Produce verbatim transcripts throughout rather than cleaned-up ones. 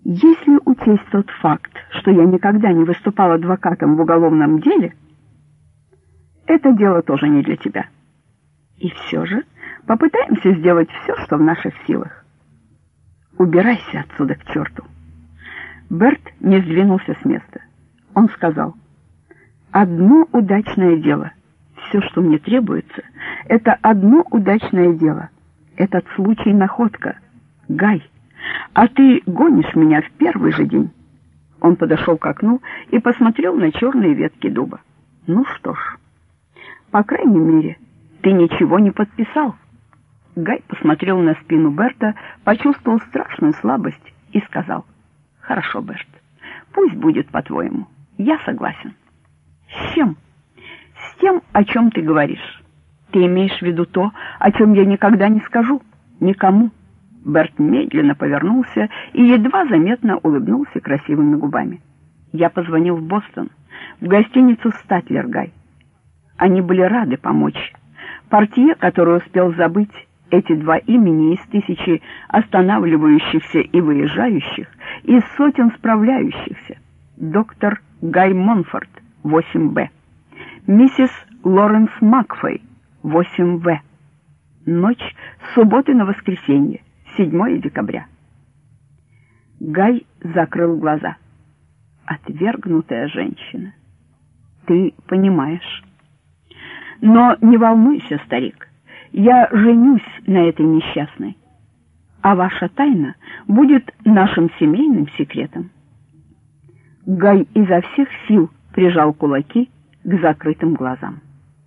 Если учесть тот факт, что я никогда не выступал адвокатом в уголовном деле, это дело тоже не для тебя. И все же попытаемся сделать все, что в наших силах. Убирайся отсюда к черту. Берт не сдвинулся с места. Он сказал: одно удачное дело. Все, что мне требуется, это одно удачное дело. Этот случай находка. Гай, а ты гонишь меня в первый же день. Он подошел к окну и посмотрел на черные ветки дуба. Ну что ж, по крайней мере, ты ничего не подписал. Гай посмотрел на спину Берта, почувствовал страшную слабость и сказал: хорошо, Берт, пусть будет по-твоему. Я согласен. С чем? С тем, о чем ты говоришь. Ты имеешь в виду то, о чем я никогда не скажу? Никому. Берт медленно повернулся и едва заметно улыбнулся красивыми губами. Я позвонил в Бостон, в гостиницу «Статлер», Гай. Они были рады помочь. Портье, который успел забыть эти два имени из тысячи останавливающихся и выезжающих, из сотен справляющихся. Доктор Гай Монфорд, восемь Б. Миссис Лоренс Макфей, восемь В. Ночь с субботы на воскресенье, седьмое декабря. Гай закрыл глаза. Отвергнутая женщина. Ты понимаешь. Но не волнуйся, старик. Я женюсь на этой несчастной. А ваша тайна будет нашим семейным секретом. Гай изо всех сил прижал кулаки к закрытым глазам.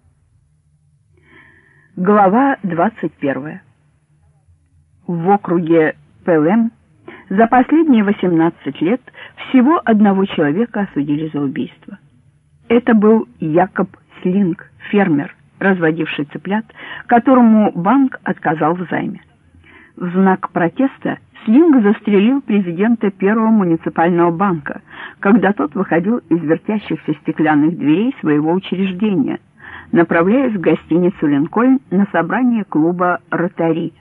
Глава двадцать первая. В округе Пелем за последние восемнадцать лет всего одного человека осудили за убийство. Это был Якоб Слинг, фермер, разводивший цыплят, которому банк отказал в займе. В знак протеста Слинг застрелил президента первого муниципального банка, когда тот выходил из вертящихся стеклянных дверей своего учреждения, направляясь в гостиницу «Линкольн» на собрание клуба «Ротари».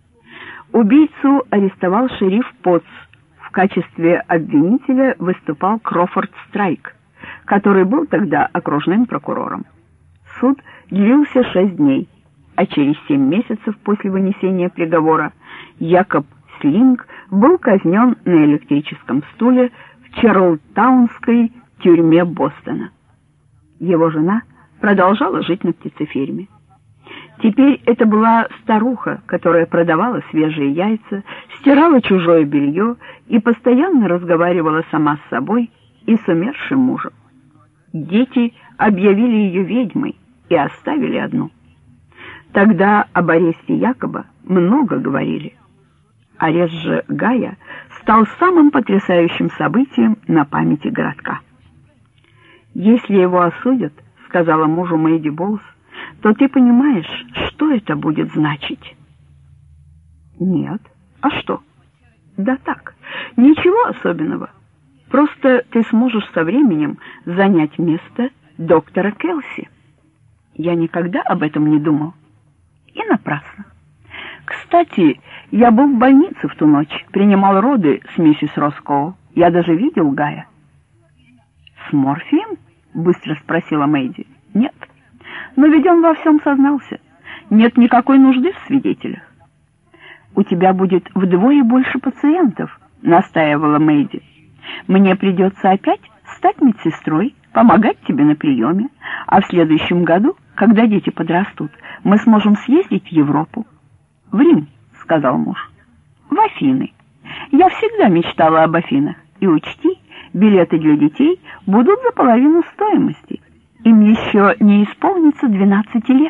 Убийцу арестовал шериф Потц. В качестве обвинителя выступал Крофорд Страйк, который был тогда окружным прокурором. Суд длился шесть дней, а через семь месяцев после вынесения приговора Якоб Слинг был казнен на электрическом стуле в Чарльтаунской тюрьме Бостона. Его жена продолжала жить на птицеферме. Теперь это была старуха, которая продавала свежие яйца, стирала чужое белье и постоянно разговаривала сама с собой и с умершим мужем. Дети объявили ее ведьмой и оставили одну. Тогда об аресте Якоба много говорили. Арест же Гая стал самым потрясающим событием на памяти городка. «Если его осудят, — сказала мужу Мэйди Боуз, — то ты понимаешь, что это будет значить?» «Нет. А что?» «Да так, ничего особенного. Просто ты сможешь со временем занять место доктора Келси». Я никогда об этом не думал. И напрасно. Кстати, я был в больнице в ту ночь, принимал роды с миссис Роскоу. Я даже видел Гая. «С морфием?» — быстро спросила Мэйди. «Нет. Но ведь он во всем сознался. Нет никакой нужды в свидетелях». «У тебя будет вдвое больше пациентов», — настаивала Мэйди. «Мне придется опять стать медсестрой, помогать тебе на приеме, а в следующем году, когда дети подрастут, мы сможем съездить в Европу». «В Рим», — сказал муж. «В Афины. Я всегда мечтала об Афинах. И учти, билеты для детей будут за половину стоимости. Им еще не исполнится двенадцати лет».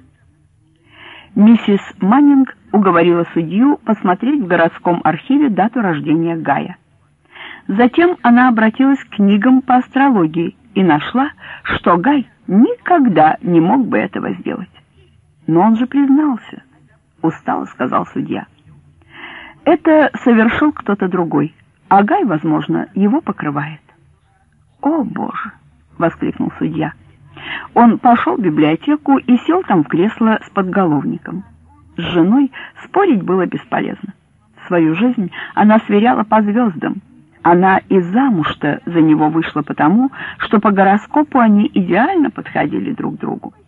Миссис Маннинг уговорила судью посмотреть в городском архиве дату рождения Гая. Затем она обратилась к книгам по астрологии и нашла, что Гай никогда не мог бы этого сделать. «Но он же признался», — устало сказал судья. «Это совершил кто-то другой, а Гай, возможно, его покрывает». «О, Боже!» — воскликнул судья. Он пошел в библиотеку и сел там в кресло с подголовником. С женой спорить было бесполезно. Свою жизнь она сверяла по звездам, Она и замуж-то за него вышла потому, что по гороскопу они идеально подходили друг другу.